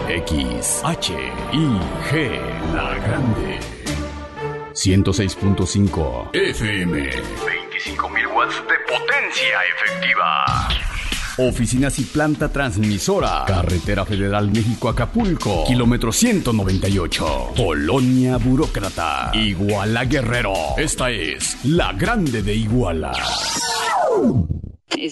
XHIG, La Grande. 106.5 FM. 25,000 watts de potencia efectiva. Oficinas y planta transmisora. Carretera Federal México-Acapulco. Kilómetro 198. Colonia Burócrata. Iguala Guerrero. Esta es La Grande de Iguala. ¿Quieres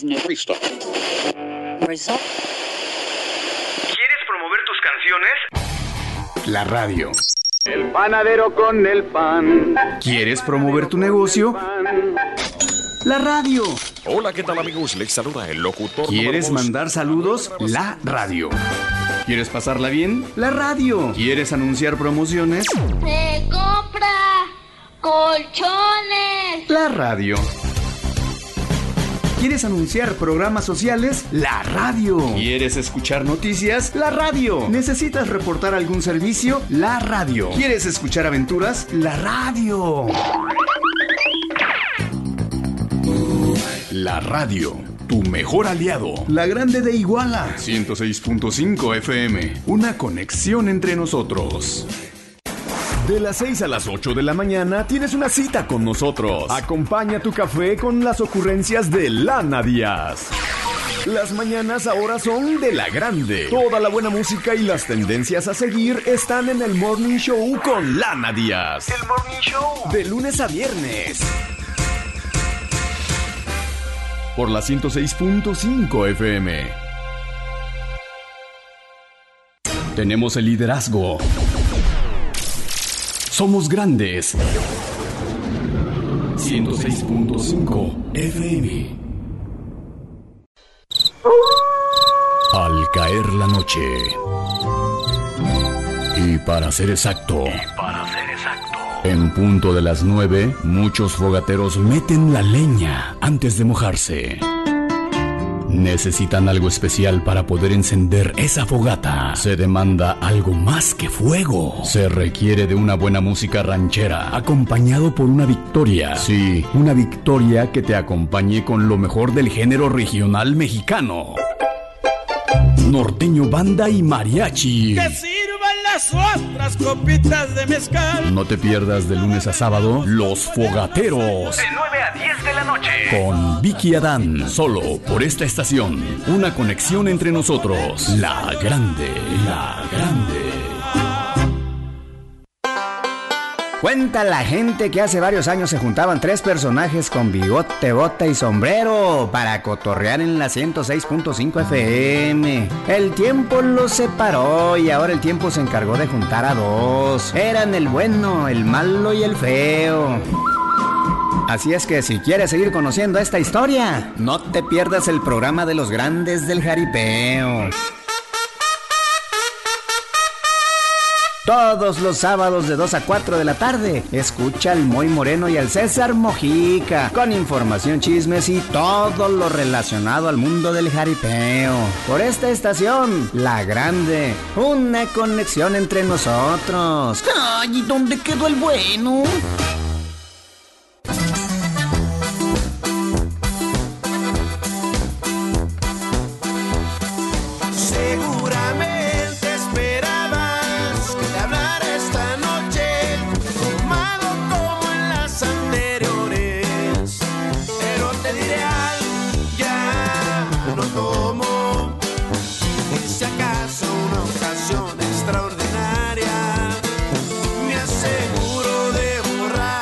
promover tus canciones? La radio. El panadero con el pan. ¿Quieres promover tu negocio? La radio. Hola, ¿qué tal, amigos? Les saluda el locutor. ¿Quieres mandar saludos? La radio. ¿Quieres pasarla bien? La radio. ¿Quieres anunciar promociones? Se compra colchones. La radio. ¿Quieres anunciar programas sociales? La radio. ¿Quieres escuchar noticias? La radio. ¿Necesitas reportar algún servicio? La radio. ¿Quieres escuchar aventuras? La radio. La radio, tu mejor aliado. La Grande de Iguala. 106.5 FM. Una conexión entre nosotros. De las 6 a las 8 de la mañana tienes una cita con nosotros. Acompaña tu café con las ocurrencias de Lana Díaz. Las mañanas ahora son de La Grande. Toda la buena música y las tendencias a seguir están en el Morning Show con Lana Díaz. El Morning Show. De lunes a viernes. Por la 106.5 FM. Tenemos el liderazgo. Somos grandes. 106.5 FM. Al caer la noche. Y para ser exacto. En punto de las 9, muchos fogateros meten la leña antes de mojarse. Necesitan algo especial para poder encender esa fogata. Se demanda algo más que fuego. Se requiere de una buena música ranchera, acompañado por una victoria. Sí, una victoria que te acompañe con lo mejor del género regional mexicano. Norteño, banda y mariachi. ¡Que sirvan las otras copitas de mezcal! No te pierdas de lunes a sábado Los Fogateros. De 9 a 10 de la noche. Con Vicky Adán, solo por esta estación. Una conexión entre nosotros. La Grande, La Grande. Cuenta la gente que hace varios años se juntaban tres personajes con bigote, bota y sombrero para cotorrear en la 106.5 FM. El tiempo los separó y ahora el tiempo se encargó de juntar a dos. Eran el bueno, el malo y el feo. Así es que si quieres seguir conociendo esta historia, no te pierdas el programa de los grandes del jaripeo. Todos los sábados de 2 a 4 de la tarde, escucha al Moy Moreno y al César Mojica, con información, chismes y todo lo relacionado al mundo del jaripeo. Por esta estación, La Grande, una conexión entre nosotros. ¡Ay! ¿Y dónde quedó el bueno? Extraordinaria, me aseguro de borrar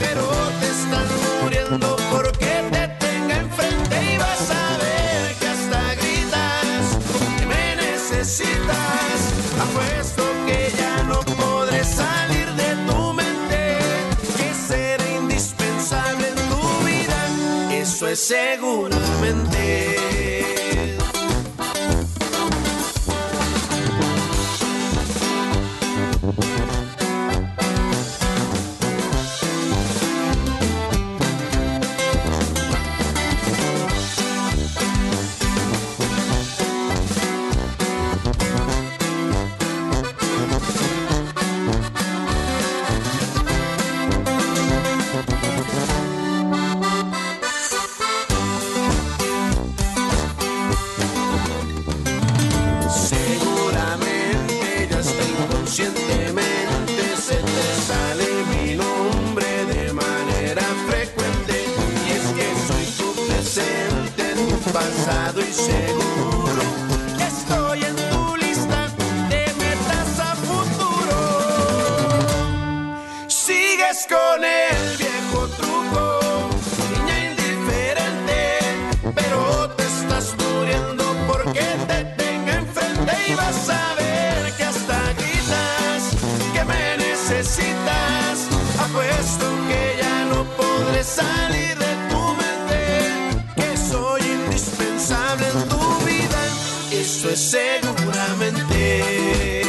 pero te estás muriendo porque te tenga enfrente y vas a ver que hasta gritas que me necesitas. Apuesto que ya no podré salir de tu mente, que seré indispensable en tu vida, eso es seguramente. Pasado y seguro, estoy en tu lista de metas a futuro. Sigues con el viejo truco, niña indiferente, pero te estás muriendo porque te tenga enfrente y vas a ver que hasta gritas que me necesitas. Apuesto que ya no podré salir de tu mente, que soy indispensable en tu vida, eso es seguramente.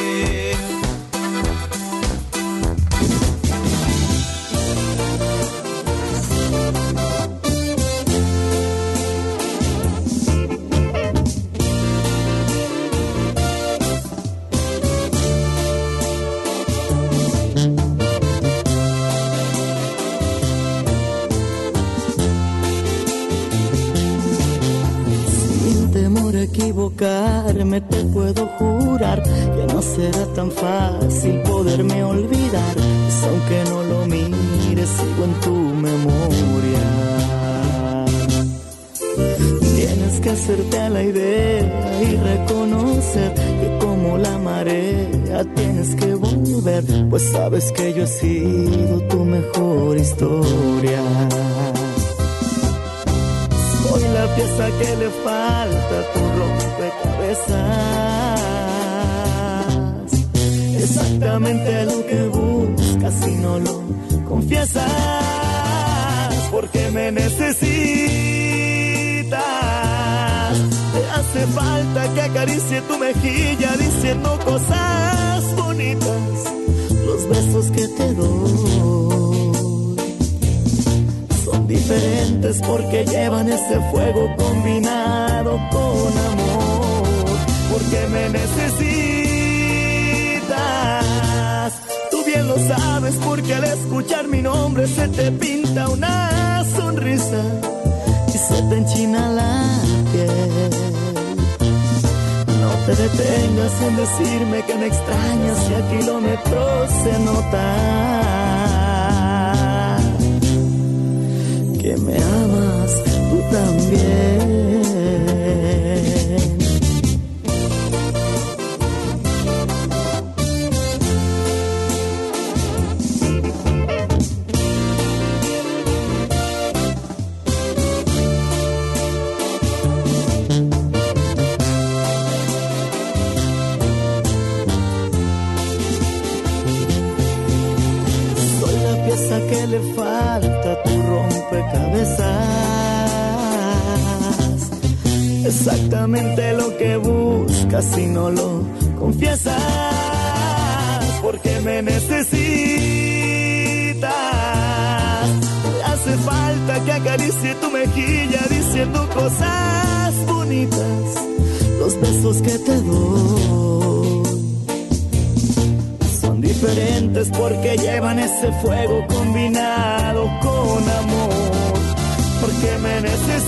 Equivocarme, te puedo jurar que no será tan fácil poderme olvidar, pues aunque no lo mires sigo en tu memoria. Tienes que hacerte a la idea y reconocer que como la marea tienes que volver, pues sabes que yo he sido tu mejor historia. Soy la pieza que le falta a tu rompecabezas, exactamente lo que buscas y no lo confiesas, porque me necesitas. Te hace falta que acaricie tu mejilla diciendo cosas bonitas, los besos que te doy diferentes porque llevan ese fuego combinado con amor, porque me necesitas. Tú bien lo sabes porque al escuchar mi nombre se te pinta una sonrisa y se te enchina la piel. No te detengas en decirme que me extrañas y a kilómetros se nota que me amas tú también. Soy la pieza que le falta a tu rompecabezas, exactamente lo que buscas y no lo confiesas, porque me necesitas. Hace falta que acaricie tu mejilla diciendo cosas bonitas, los besos que te doy son diferentes porque llevan ese fuego combinado con amor, porque me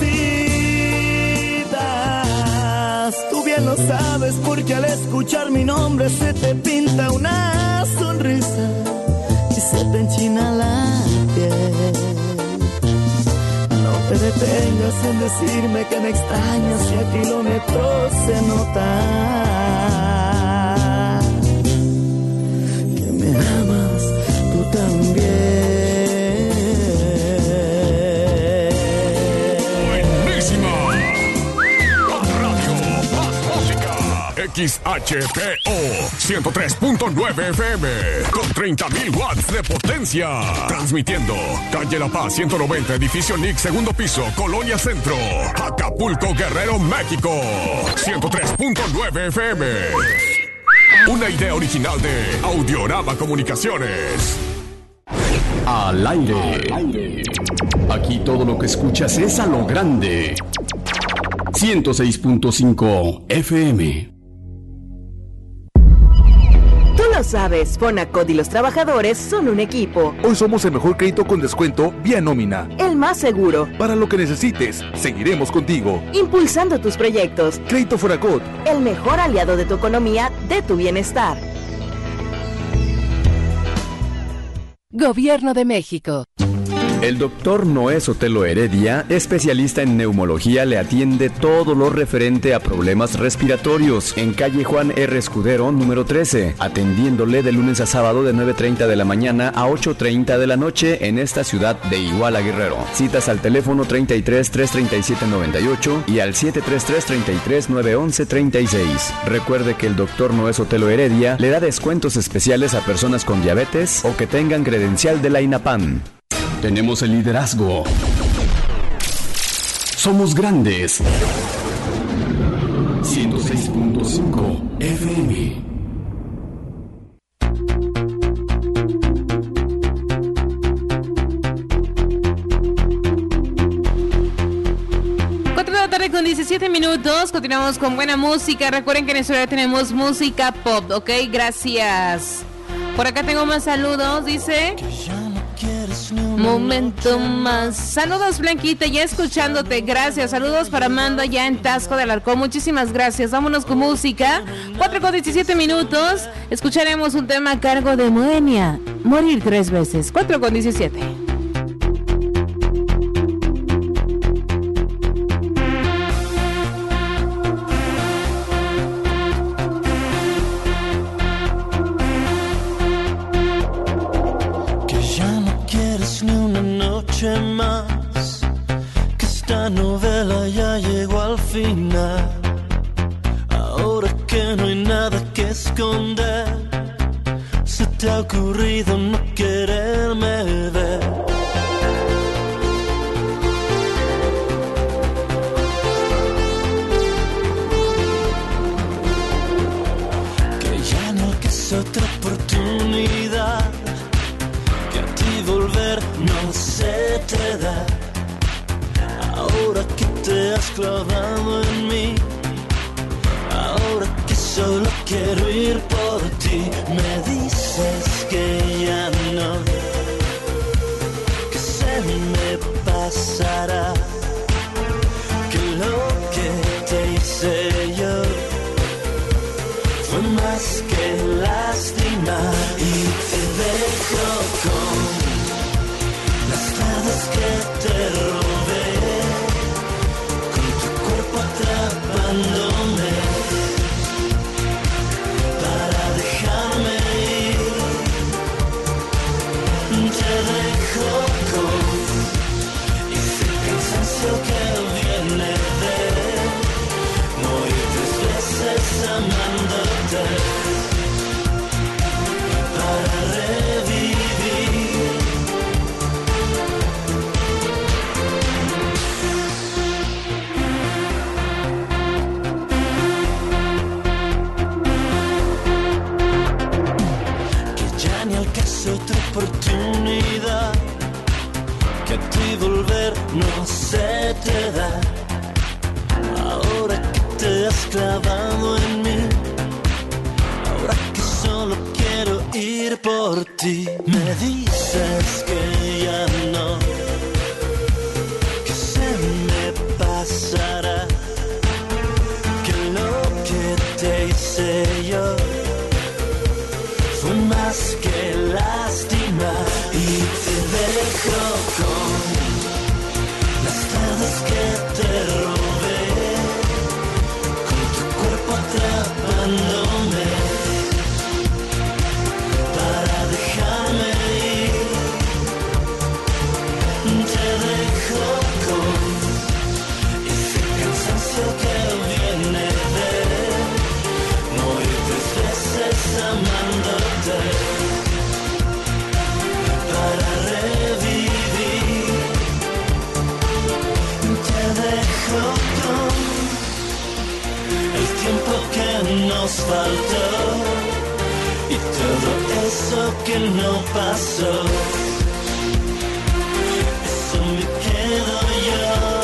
necesitas. Tú bien lo sabes porque al escuchar mi nombre se te pinta una sonrisa y se te enchina la piel. No te detengas en decirme que me extrañas y a kilómetros se nota que me amas tú también. XHPO 103.9 FM con 30,000 watts de potencia. Transmitiendo calle La Paz 190, edificio NIC, segundo piso, Colonia Centro, Acapulco, Guerrero, México. 103.9 FM. Una idea original de Audiorama Comunicaciones. Al aire. Aquí todo lo que escuchas es a lo grande. 106.5 FM. Tú lo sabes, Fonacot y los trabajadores son un equipo. Hoy somos el mejor crédito con descuento vía nómina. El más seguro. Para lo que necesites, seguiremos contigo. Impulsando tus proyectos. Crédito Fonacot. El mejor aliado de tu economía, de tu bienestar. Gobierno de México. El doctor Noé Sotelo Heredia, especialista en neumología, le atiende todo lo referente a problemas respiratorios en calle Juan R. Escudero, número 13, atendiéndole de lunes a sábado de 9:30 de la mañana a 8:30 de la noche en esta ciudad de Iguala, Guerrero. Citas al teléfono 33 337 98 y al 733 33 911 36. Recuerde que el doctor Noé Sotelo Heredia le da descuentos especiales a personas con diabetes o que tengan credencial de la INAPAM. Tenemos el liderazgo. Somos grandes. 106.5 FM. Con 17 minutos, continuamos con buena música. Recuerden que en nuestra hora tenemos música pop, ¿ok? Gracias. Por acá tengo más saludos, dice... Momento más. Saludos, Blanquita, ya escuchándote, gracias. Saludos para Amanda ya en Tasco de Alarcón, muchísimas gracias. Vámonos con música. 4:17 minutos. Escucharemos un tema a cargo de Moenia, Morir 3 veces. 4:17. Más que esta novela ya llegó al final. Ahora que no hay nada que esconder, se te ha ocurrido no quererme ver. Que ya no es otra oportunidad, que a ti volver no se te da. Ahora que te has clavado en mí, ahora que solo quiero ir por ti, me dices que ya no, que se me pasará, que lo que te hice yo fue más que lastimar, y te dejo con las tardes que te robé, con tu cuerpo atrapándome, para dejarme ir. Te dejo con ese cansancio que viene de morir 3 veces amándote, para revivir. Otra oportunidad, que a ti volver no se te da. Ahora que te has clavado en mí, ahora que solo quiero ir por ti, me dices que ya no, que se me pasará, que lo que te hice yo fue más que lastimar, y te dejo con las tardes que te robé, con tu cuerpo atrapándome, para dejarme ir. Te dejo con ese cansancio que viene de asfalto y todo eso que no pasó, eso me quedo yo.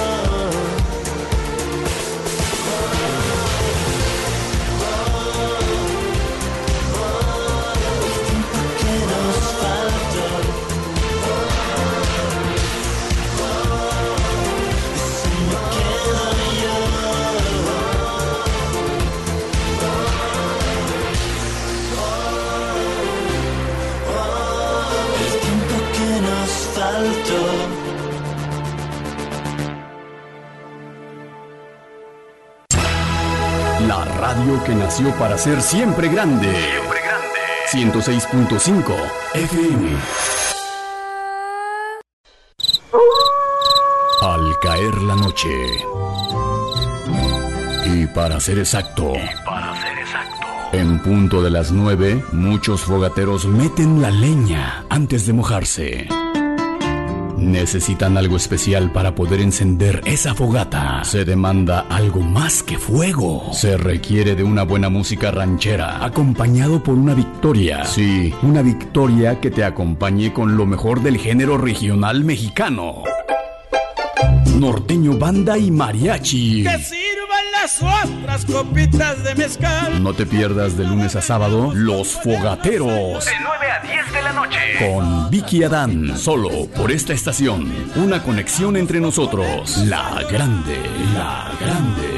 La radio que nació para ser siempre grande. Siempre grande. 106.5 FM. Al caer la noche. Y para ser exacto. En punto de las 9, muchos fogateros meten la leña antes de mojarse. Necesitan algo especial para poder encender esa fogata. Se demanda algo más que fuego. Se requiere de una buena música ranchera, acompañado por una victoria. Sí, una victoria que te acompañe con lo mejor del género regional mexicano. Norteño, banda y mariachi. Que sirvan las otras copitas de mezcal. No te pierdas de lunes a sábado Los Fogateros. De 9 a 10 de la noche. Con Vicky Adán, solo por esta estación. Una conexión entre nosotros. La grande, la grande.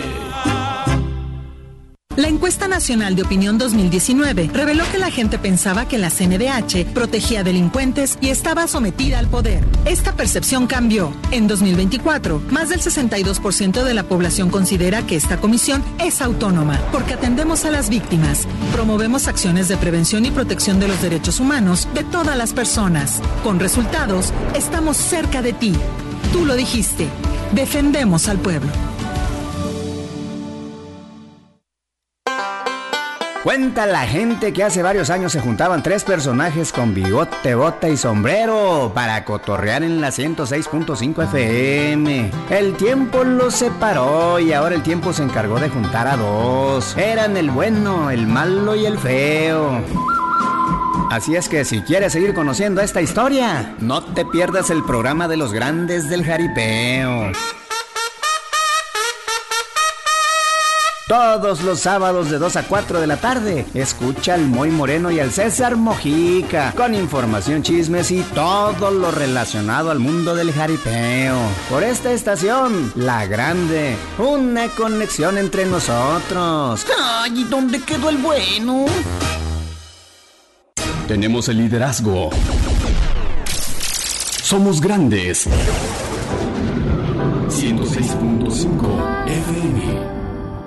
La encuesta nacional de opinión 2019 reveló que la gente pensaba que la CNDH protegía a delincuentes y estaba sometida al poder. Esta percepción cambió. En 2024, más del 62% de la población considera que esta comisión es autónoma, porque atendemos a las víctimas, promovemos acciones de prevención y protección de los derechos humanos de todas las personas. Con resultados, estamos cerca de ti. Tú lo dijiste. Defendemos al pueblo. Cuenta la gente que hace varios años se juntaban tres personajes con bigote, bota y sombrero para cotorrear en la 106.5 FM. El tiempo los separó y ahora el tiempo se encargó de juntar a dos. Eran el bueno, el malo y el feo. Así es que si quieres seguir conociendo esta historia, no te pierdas el programa de los grandes del jaripeo. Todos los sábados de 2 a 4 de la tarde, escucha al Moy Moreno y al César Mojica, con información, chismes y todo lo relacionado al mundo del jaripeo. Por esta estación, La Grande, una conexión entre nosotros. Ay, ¿y dónde quedó el bueno? Tenemos el liderazgo. Somos grandes. 106.5 FM.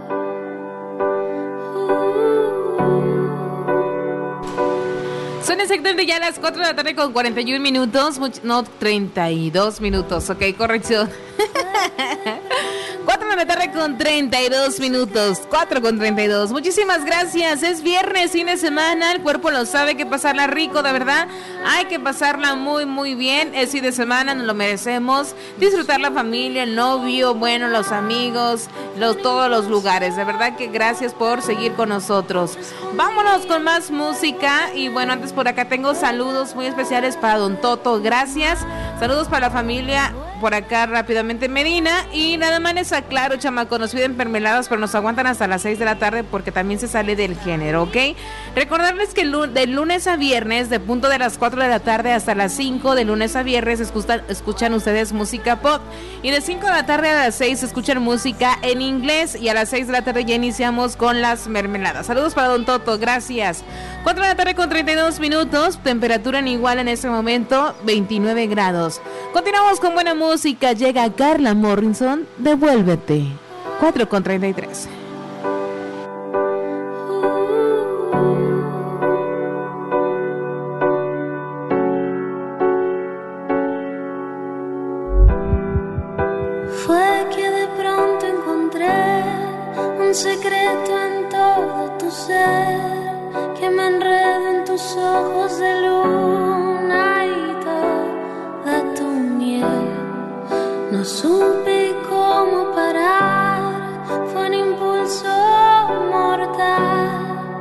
Son exactamente ya las 4 de la tarde con 41 minutos, no, 32 minutos, ok, corrección. 4 de la tarde con 32 minutos, 4 con 32. Muchísimas gracias, es viernes, fin de semana, el cuerpo lo sabe, que pasarla rico, de verdad. Hay que pasarla muy, muy bien, es fin de semana, nos lo merecemos. Disfrutar la familia, el novio, bueno, los amigos, todos los lugares. De verdad que gracias por seguir con nosotros. Vámonos con más música y bueno, antes por acá tengo saludos muy especiales para Don Toto, gracias. Saludos para la familia por acá rápidamente Medina y nada más les aclaro, chamaco, nos piden mermeladas pero nos aguantan hasta las 6 de la tarde porque también se sale del género, ¿ok? Recordarles que de lunes a viernes, de punto de las 4 de la tarde hasta las 5, de lunes a viernes escuchan ustedes música pop y de 5 de la tarde a las 6 escuchan música en inglés y a las 6 de la tarde ya iniciamos con las mermeladas. Saludos para Don Toto, gracias. 4 de la tarde con 32 minutos, temperatura en igual en este momento, 29 grados. Continuamos con buena música, llega Carla Morrison, Devuélvete, 4 con 33. Fue que de pronto encontré un secreto en todo tu ser, que me enredo en tus ojos de luna y toda tu miel. No supe cómo parar, fue un impulso mortal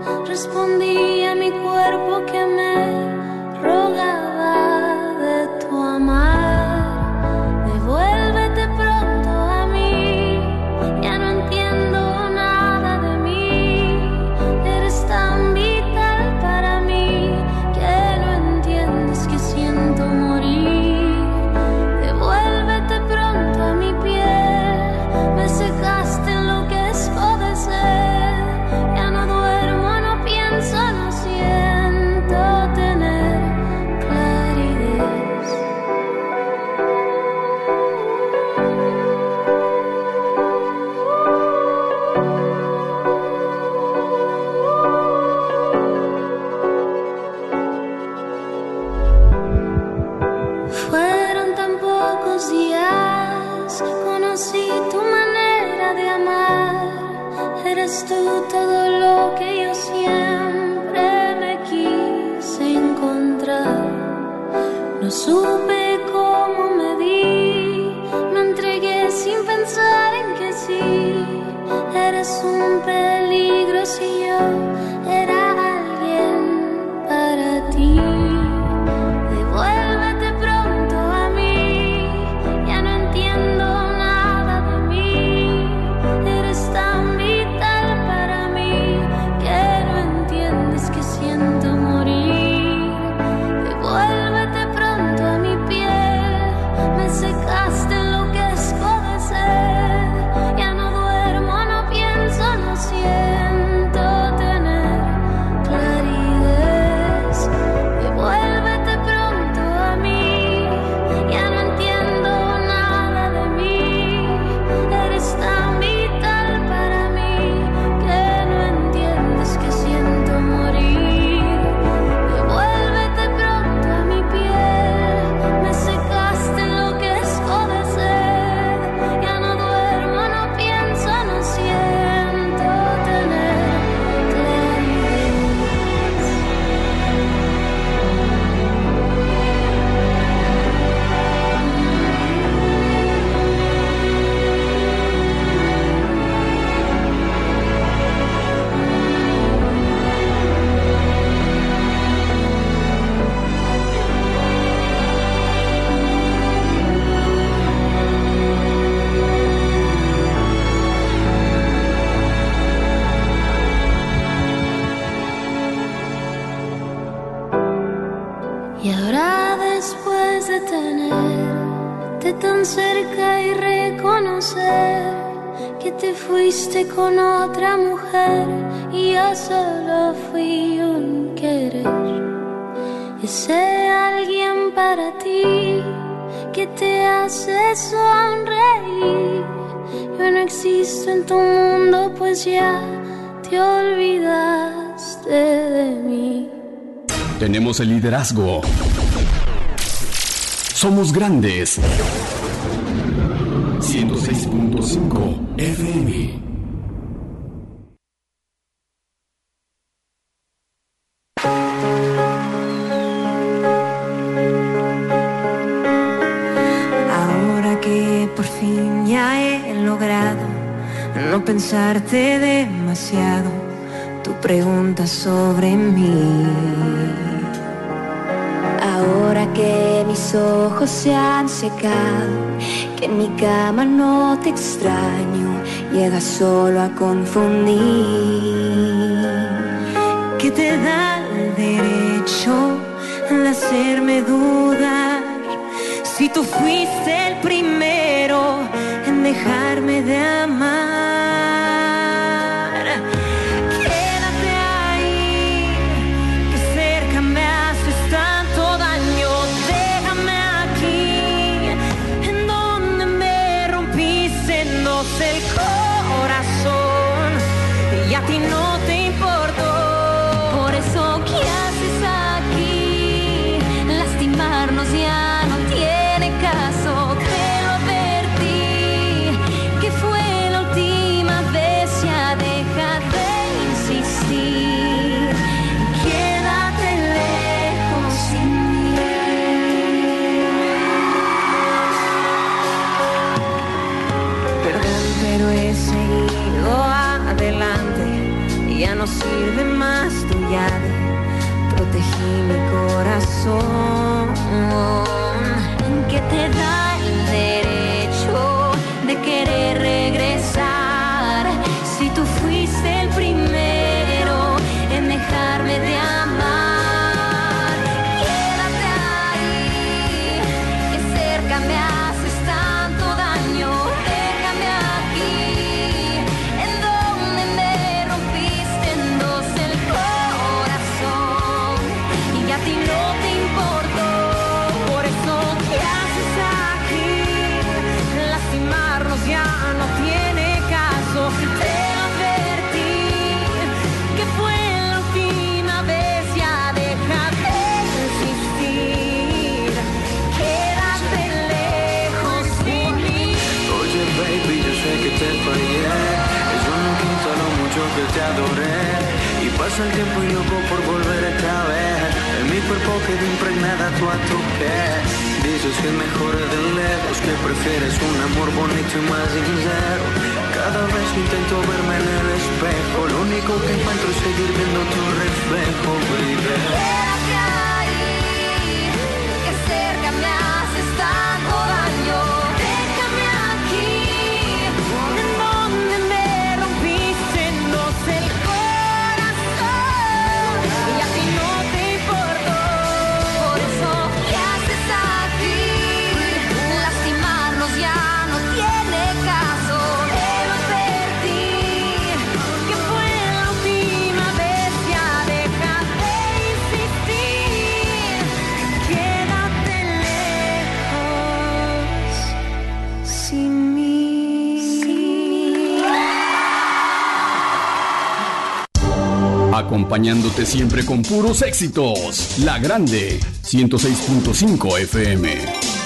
otra. No supe cómo me di, me entregué sin pensar en que sí. Eres un peligro si yo era alguien para ti. Devuélvete pronto a mí, ya no entiendo nada de mí. Eres tan vital para mí que no entiendes que siento morir. Devuélvete pronto a mi piel, me secaste enloquezco de sed. Ya no duermo, no pienso, no siento tener claridad. Devuélvete pronto a mí, ya no entiendo nada de mí. Eres tan vital para mí que no entiendes que siento morir. Devuélvete pronto a mi piel, me secaste enloquezco de sed. Ya no duermo, no pienso, no siento tener claridad. Y ahora después de tenerte tan cerca y reconocer que te fuiste con otra mujer y yo solo fui un querer, ese alguien para ti que te hace sonreír. Yo no existo en tu mundo, pues ya te olvidaste de mí. Tenemos el liderazgo. Somos grandes. 106.5 FM. Ahora que por fin ya he logrado no pensarte demasiado, tu pregunta sobre mí. Ahora que mis ojos se han secado, que en mi cama no te extraño, llegas solo a confundir. ¿Qué te da el derecho de hacerme dudar? Si tú fuiste el primero en dejarme de amar. Quédate ahí, que cerca me haces tanto daño. Déjame aquí, en donde me rompiste en dos el corazón, y a ti no te importó. Por eso, ¿qué haces aquí? Lastimarnos ya no tiene caso. Te lo advertí, que fue la última vez. Ya deja de insistir. Quédate lejos sin mí. Perdón, pero he seguido adelante. Ya no sirve más tu llave. Protegí mi corazón. ¿Qué te da el derecho de querer regresar? Si tú fuiste el primero en dejarme de amar. Quédate ahí, que cerca me haces tanto daño. Déjame aquí, en donde me rompiste en dos el corazón, y a ti no te importó. Por eso, ¿qué haces aquí? Lastimarnos ya no tiene caso. Te lo advertí, que fue la última vez. Ya deja de insistir. Quédate lejos de mí. Oye, baby, yo sé que te fallé. Eso no quita lo mucho que te adoré. Y pasa el tiempo y loco por volver esta vez. En mi cuerpo quedó impregnada tú a tu piel. Dices que es mejor de lejos, que prefieres un amor bonito y más sincero. Cada vez que intento verme en el espejo, lo único que encuentro es seguir viendo tu reflejo, baby. Quédate ahí, que cerca me haces tanto daño. Déjame aquí, en donde me rompiste, no sé el corazón. Y a ti no te importó, por eso, ¿qué haces aquí? Lastimarnos ya no tiene caso. Debo advertir que fue la última vez, ya deja de insistir. Quédate lejos sin mí. Acompañándote siempre con puros éxitos. La Grande, 106.5 FM.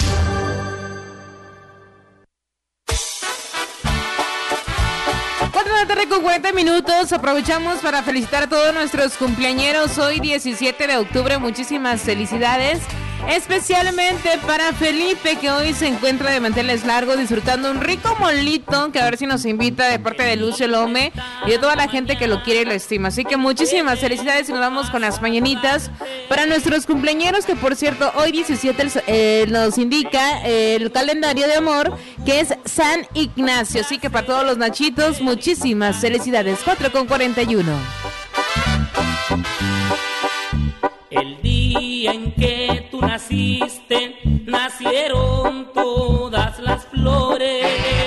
4 de la tarde con 40 minutos. Aprovechamos para felicitar a todos nuestros cumpleañeros. Hoy 17 de octubre. Muchísimas felicidades. Especialmente para Felipe, que hoy se encuentra de manteles largos disfrutando un rico molito, que a ver si nos invita de parte de Lucio Lome y de toda la gente que lo quiere y lo estima. Así que muchísimas felicidades y nos vamos con las mañanitas para nuestros cumpleañeros, que por cierto hoy 17 nos indica el calendario de amor, que es San Ignacio. Así que para todos los nachitos, muchísimas felicidades. 4:41. El día en que tú naciste, nacieron todas las flores.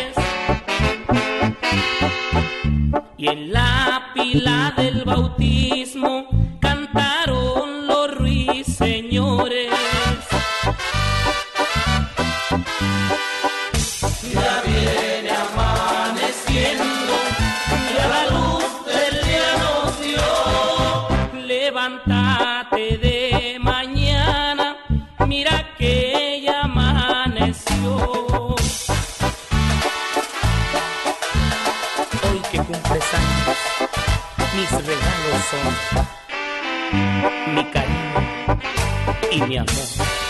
Y en la pila del bautismo cantaron los ruiseñores. Ya viene amaneciendo, ya la luz del día nos dio. Levántate de mañana, mira que ya amaneció. Hoy que cumples años, mis regalos son mi cariño y mi amor.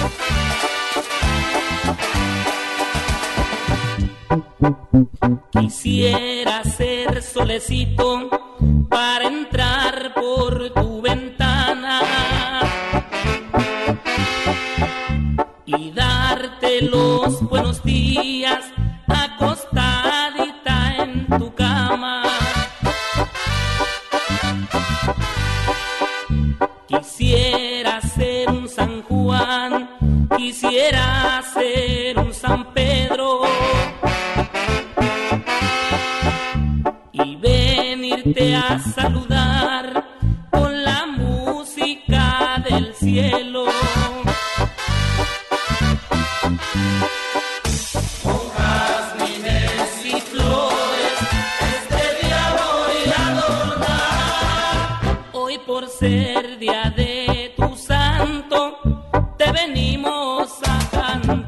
Quisiera ser solecito para entrar por tu ventana y darte los buenos días acostadita en tu cama. Quisiera ser un San Juan, quisiera ser un San Pedro y venirte a saludar con la música del cielo. Con jazmines y flores, este día voy a adornar. Hoy por ser día de tu santo, te venimos a cantar.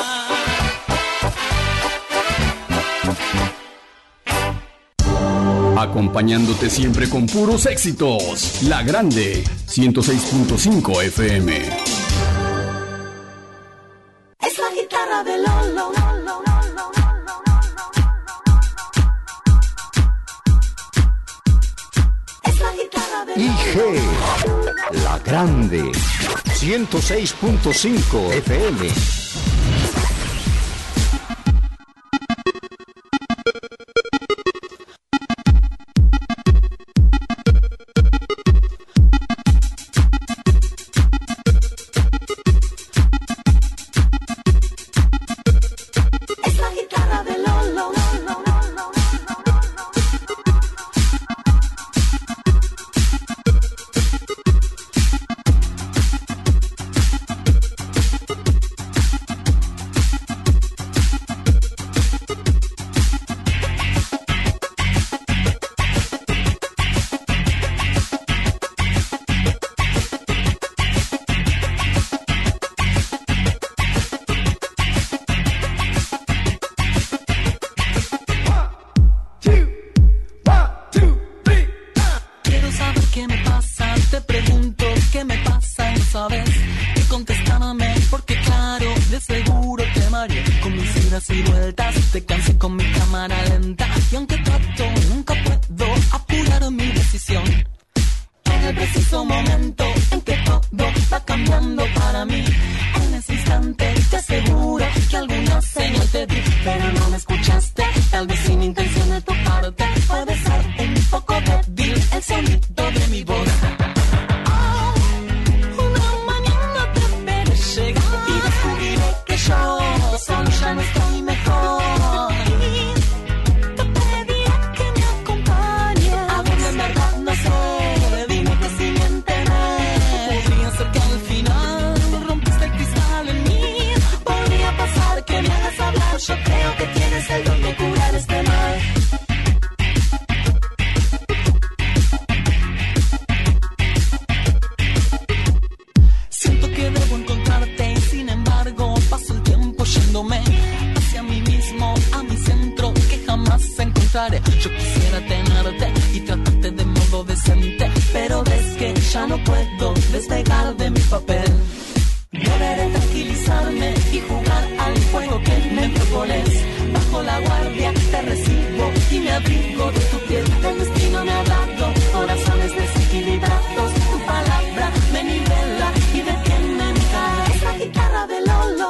Acompañándote siempre con puros éxitos. La Grande, 106.5 FM. Es la guitarra de Lolo. Es la guitarra de Lolo. IG, La Grande, 106.5 FM. contestarme, porque claro, de seguro te mareé con mis idas y vueltas, te cansé con mi cámara lenta, y aunque trato, nunca puedo apurar mi decisión. En el preciso momento en que todo va cambiando para mí, en ese instante te aseguro que alguna señal te di, pero no me escuchaste, tal vez sin intención de tu parte, puede ser un poco débil el sonido de mi voz. Una mañana te veré llegar y descubriré que yo solo ya no estoy mejor. Te pediré que me acompañes a donde en verdad no sé. Dime que si me enteré, podría ser que al final rompiste el cristal en mí. Podría pasar que me hagas hablar. Yo creo que tienes el don de curar este mal. Siento que debo encontrarte y sin embargo paso el tiempo yéndome hacia mí mismo, a mi centro que jamás encontraré. Yo quisiera tenerte y tratarte de modo decente, pero ves que ya no puedo despegar de mi papel. Deberé tranquilizarme y jugar al juego que me propones. Bajo la guardia te recibo y me abrigo de tu piel. El destino me ha dado corazones desequilibrados. Tu palabra me nivela y detiene mi caer. Es la guitarra de Lolo.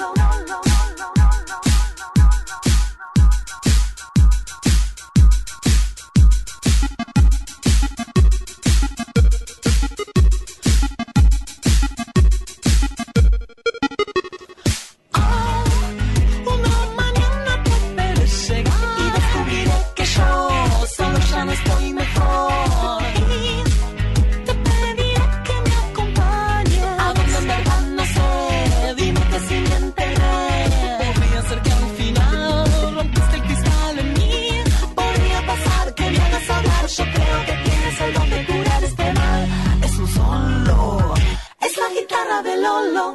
Estoy mejor. Te pediré que me acompañes a donde en verdad no sé. Dime que si me enteré, podría ser que al final rompiste el cristal en mí. Podría pasar que me hagas hablar. Yo creo que tienes el don de curar este mal. Es un solo, es la guitarra de Lolo.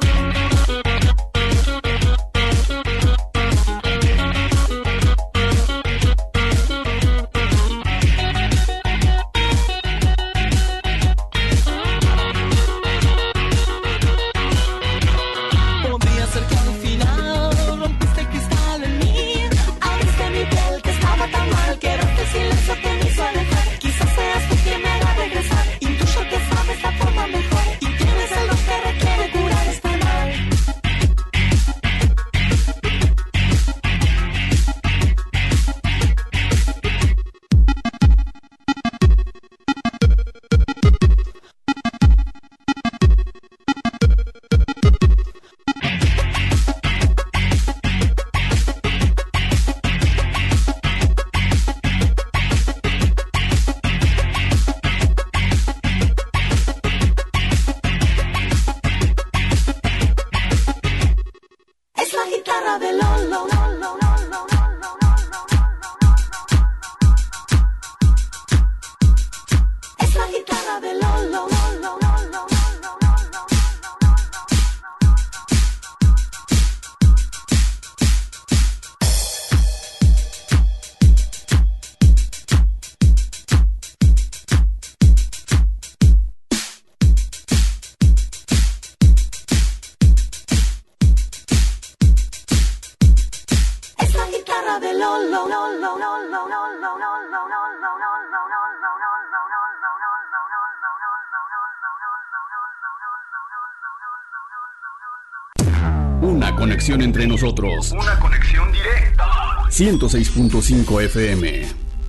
Una conexión entre nosotros. Una conexión directa. 106.5 FM.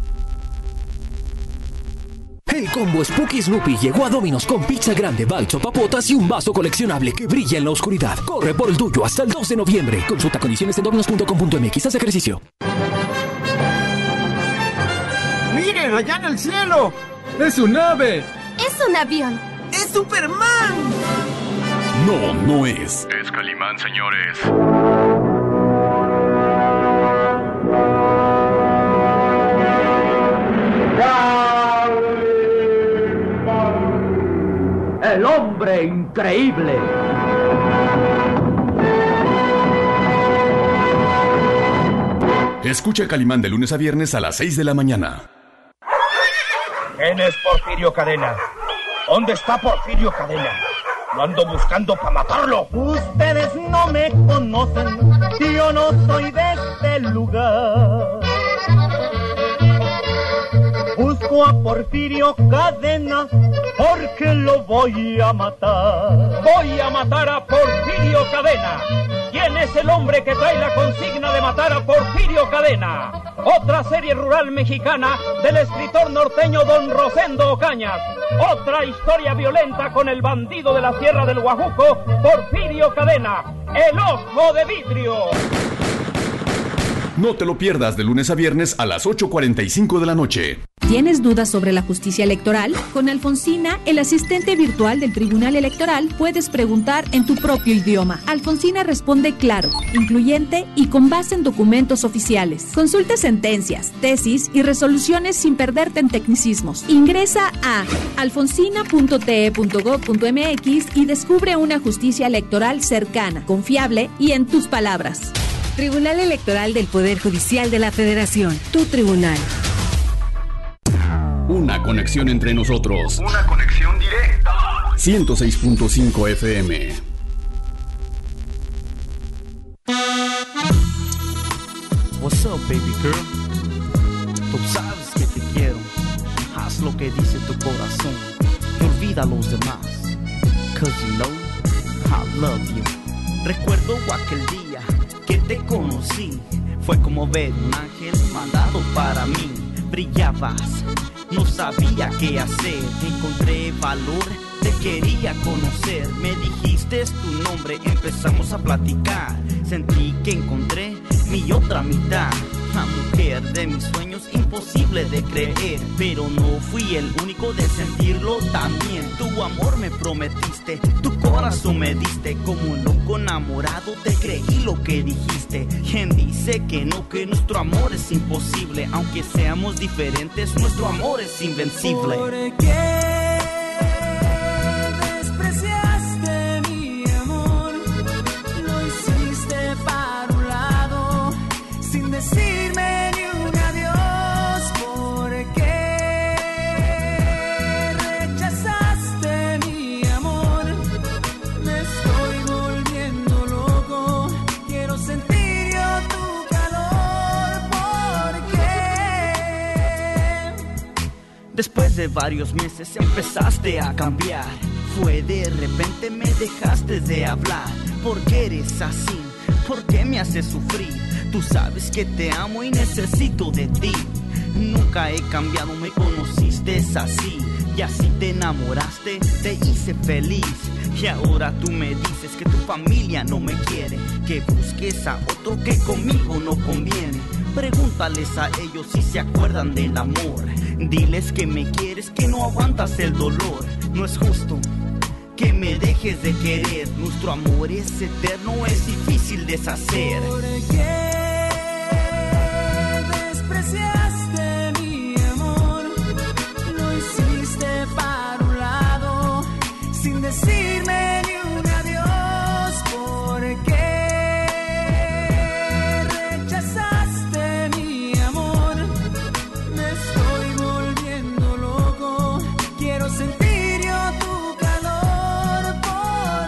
El combo Spooky Snoopy llegó a Domino's con pizza grande, balso, papotas y un vaso coleccionable que brilla en la oscuridad. Corre por el tuyo hasta el 2 de noviembre. Consulta condiciones en dominos.com.mx. Haz ejercicio. ¡Miren, allá en el cielo! ¡Es un ave! ¡Es un avión! ¡Es Superman! No, no es. Es Calimán, señores. El hombre increíble. Escucha Calimán de lunes a viernes a las 6 de la mañana. ¿Quién es Porfirio Cadena? ¿Dónde está Porfirio Cadena? Lo ando buscando para matarlo. Ustedes no me conocen, yo no soy de este lugar. Busco a Porfirio Cadena porque lo voy a matar. Voy a matar a Porfirio Cadena. ¿Quién es el hombre que trae la consigna de matar a Porfirio Cadena? Otra serie rural mexicana del escritor norteño Don Rosendo Ocañas. Otra historia violenta con el bandido de la Sierra del Guajuco, Porfirio Cadena, el Ojo de Vidrio. No te lo pierdas de lunes a viernes a las 8:45 de la noche. ¿Tienes dudas sobre la justicia electoral? Con Alfonsina, el asistente virtual del Tribunal Electoral, puedes preguntar en tu propio idioma. Alfonsina responde claro, incluyente y con base en documentos oficiales. Consulta sentencias, tesis y resoluciones sin perderte en tecnicismos. Ingresa a alfonsina.te.gov.mx y descubre una justicia electoral cercana, confiable y en tus palabras. Tribunal Electoral del Poder Judicial de la Federación. Tu tribunal. Una conexión entre nosotros. Una conexión directa. 106.5 FM. What's up, baby girl? Tú sabes que te quiero. Haz lo que dice tu corazón y olvida a los demás. Cause you know I love you. Recuerdo aquel día que te conocí. Fue como ver un ángel mandado para mí. Brillabas, no sabía qué hacer. Encontré valor, te quería conocer. Me dijiste tu nombre, empezamos a platicar. Sentí que encontré mi otra mitad. La mujer de mis sueños, imposible de creer. Pero no fui el único de sentirlo también. Tu amor me prometiste, tu corazón me diste. Como un loco enamorado te creí lo que dijiste. Quien dice que nuestro amor es imposible. Aunque seamos diferentes, nuestro amor es invencible. ¿Por qué despreciaste mi amor? Lo hiciste para un lado, sin decirme ni un adiós. ¿Por qué rechazaste mi amor? Me estoy volviendo loco, quiero sentir yo tu calor. ¿Por qué? Después de varios meses empezaste a cambiar. Fue de repente me dejaste de hablar. ¿Por qué eres así? ¿Por qué me haces sufrir? Tú sabes que te amo y necesito de ti. Nunca he cambiado, me conociste así. Y así te enamoraste, te hice feliz. Y ahora tú me dices que tu familia no me quiere, que busques a otro que conmigo no conviene. Pregúntales a ellos si se acuerdan del amor. Diles que me quieres, que no aguantas el dolor. No es justo que me dejes de querer. Nuestro amor es eterno, es difícil deshacer. ¿Por qué despreciaste mi amor? Lo hiciste para un lado, sin decirme ni un adiós. ¿Por qué rechazaste mi amor? Me estoy volviendo loco, quiero sentir yo tu calor. ¿Por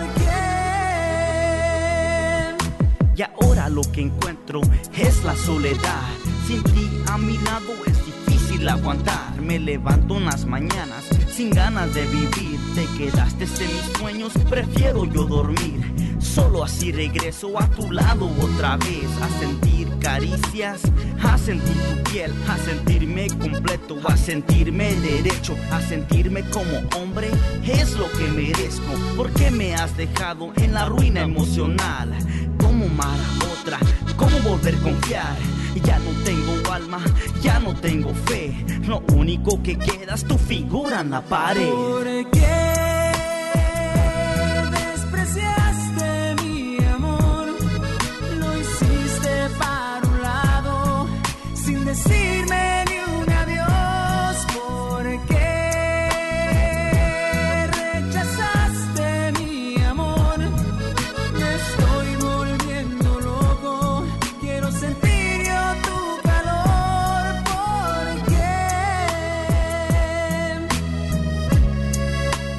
qué? Y ahora lo que encuentro es la soledad. Sin ti a mi lado es difícil aguantar. Me levanto en las mañanas sin ganas de vivir. Te quedaste en mis sueños, prefiero yo dormir. Solo así regreso a tu lado otra vez. A sentir caricias, a sentir tu piel, a sentirme completo, a sentirme derecho, a sentirme como hombre. Es lo que merezco. ¿Por qué me has dejado en la ruina emocional? ¿Cómo amar a otra? ¿Cómo volver a confiar? Ya no tengo alma, ya no tengo fe. Lo único que queda es tu figura en la pared. ¿Por qué despreciaste mi amor? Lo hiciste para un lado, sin decirme ni un adiós. ¿Por qué rechazaste mi amor? Me estoy volviendo loco, quiero sentir yo tu calor. ¿Por qué?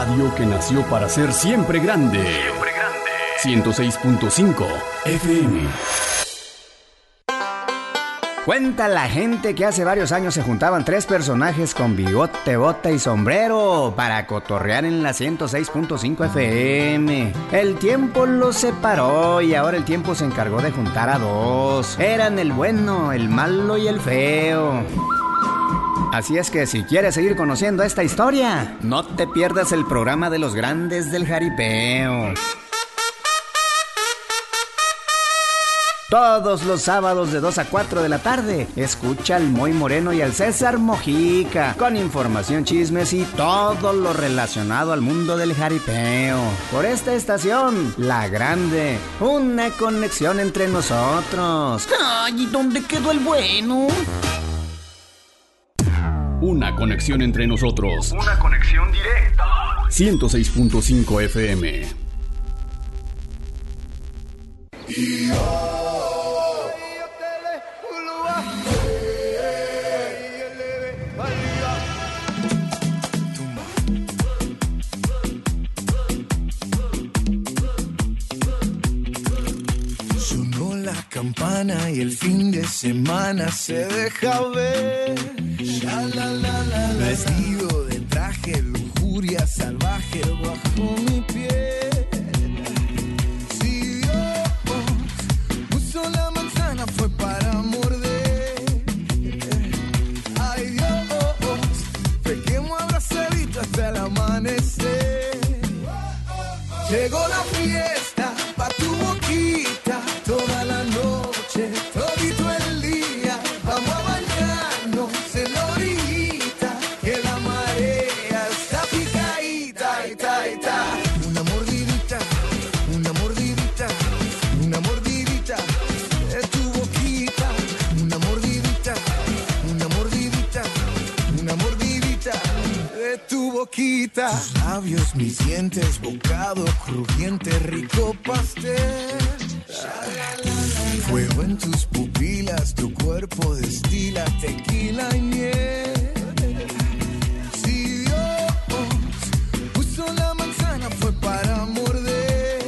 radio que nació para ser siempre grande. Siempre grande. 106.5 FM. Cuenta la gente que hace varios años se juntaban 3 personajes con bigote, bota y sombrero para cotorrear en la 106.5 FM. El tiempo los separó y ahora el tiempo se encargó de juntar a 2. Eran el bueno, el malo y el feo. Así es que si quieres seguir conociendo esta historia, no te pierdas el programa de los grandes del jaripeo. Todos los sábados de 2 a 4 de la tarde, escucha al Moy Moreno y al César Mojica, con información, chismes y todo lo relacionado al mundo del jaripeo. Por esta estación, La Grande, una conexión entre nosotros. Ay, ¿y dónde quedó el bueno? Una conexión entre nosotros. Una conexión directa. 106.5 FM. Sonó la campana y el fin de semana se deja ver. Vestido de traje, lujuria salvaje bajo mi piel. Si Dios puso la manzana fue para morder. Ay Dios, pequemos abrazadito hasta el amanecer. Llegó la fiesta pa' tu boquita, toda la noche, todito el día. Vamos a bañarnos en la orillita, que la marea está picadita, ita. Una mordidita, una mordidita, una mordidita de tu boquita. Una mordidita, una mordidita, una mordidita de tu boquita. Tus labios, mis dientes, bocado crujiente, rico pastel. Fuego en tus pupilas, tu cuerpo destila tequila y miel. Si Dios puso la manzana fue para morder.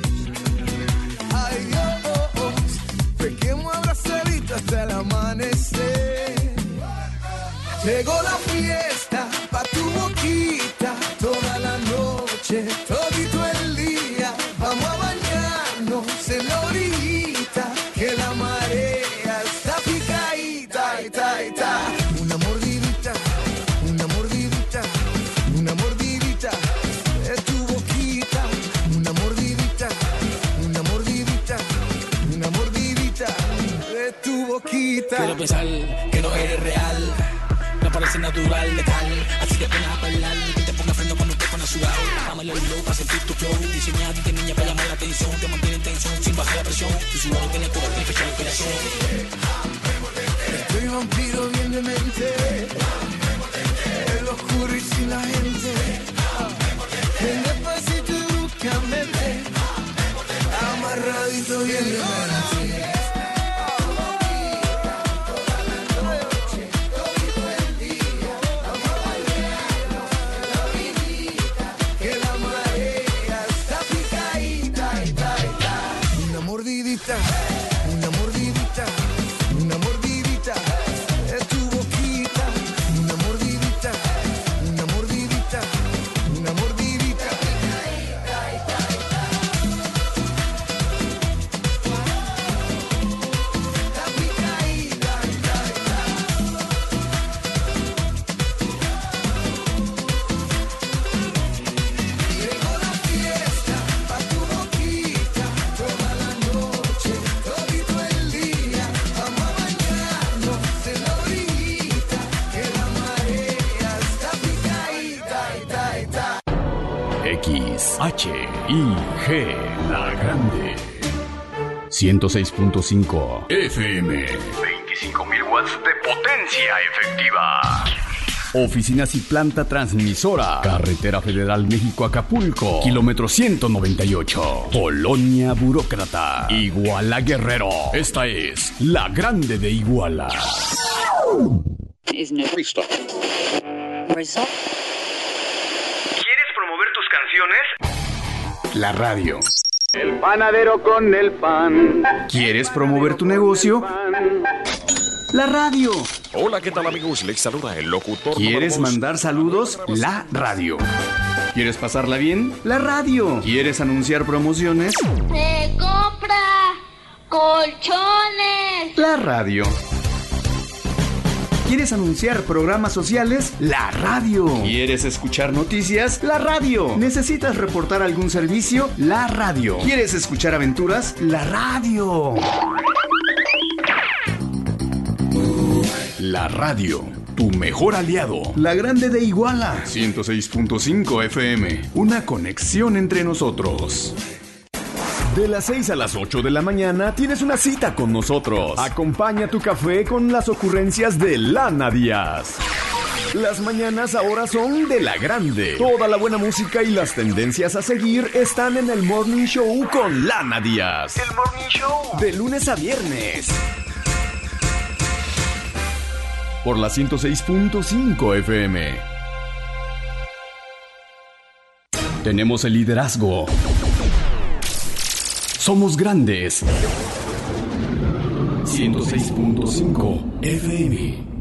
Ay Dios, pequemos abrazadito hasta el amanecer. Llegó la fiesta pa' tu boquita, toda la noche, todito el día. Vamos a bañarnos en la orillita, que la marea está picadita, ita. Una mordidita, una mordidita, una mordidita de tu boquita. Una mordidita, una mordidita, una mordidita de tu boquita. Quiero pensar que no eres real, no parece natural, letal. Así que ven a bailar y que te ponga freno cuando te pones sudado. Dámelo low para sentir tu flow. Diseñado de niña para llamar la atención. Te mantiene en tensión sin bajar la presión. Tu sudor tiene tu tiene fecha de operación. Estoy vampiro bien de mente, el oscuro y sin la gente. Ven despacito y búscame, amarradito bien de mente. Una mordidita, una mordidita de tu boquita. Una mordidita, una mordidita, una mordidita. Llegó la fiesta pa' tu boquita, toda la noche, todito el día. Vamos a bañarnos en la orillita, que la marea está picadita, ita. X, H, I, G, La Grande. 106.5 FM. 25,000 watts de potencia efectiva. Oficinas y planta transmisora. Carretera Federal México-Acapulco. Kilómetro 198. Colonia Burócrata. Iguala Guerrero. Esta es La Grande de Iguala. ¿Quieres promover tu La radio. El panadero con el pan. ¿Quieres promover tu negocio? La radio. Hola, ¿qué tal, amigos? Les saluda el locutor. ¿Quieres mandar saludos? La radio. ¿Quieres pasarla bien? La radio. ¿Quieres anunciar promociones? Se compra colchones. La radio. ¿Quieres anunciar programas sociales? La radio. ¿Quieres escuchar noticias? La radio. ¿Necesitas reportar algún servicio? La radio. ¿Quieres escuchar aventuras? La radio. La radio, tu mejor aliado. La grande de Iguala. 106.5 FM. Una conexión entre nosotros. De las 6 a las 8 de la mañana tienes una cita con nosotros. Acompaña tu café con las ocurrencias de Lana Díaz. Las mañanas ahora son de La Grande. Toda la buena música y las tendencias a seguir están en el Morning Show con Lana Díaz. El Morning Show. De lunes a viernes. Por la 106.5 FM. Tenemos el liderazgo. Somos grandes. 106.5 FM.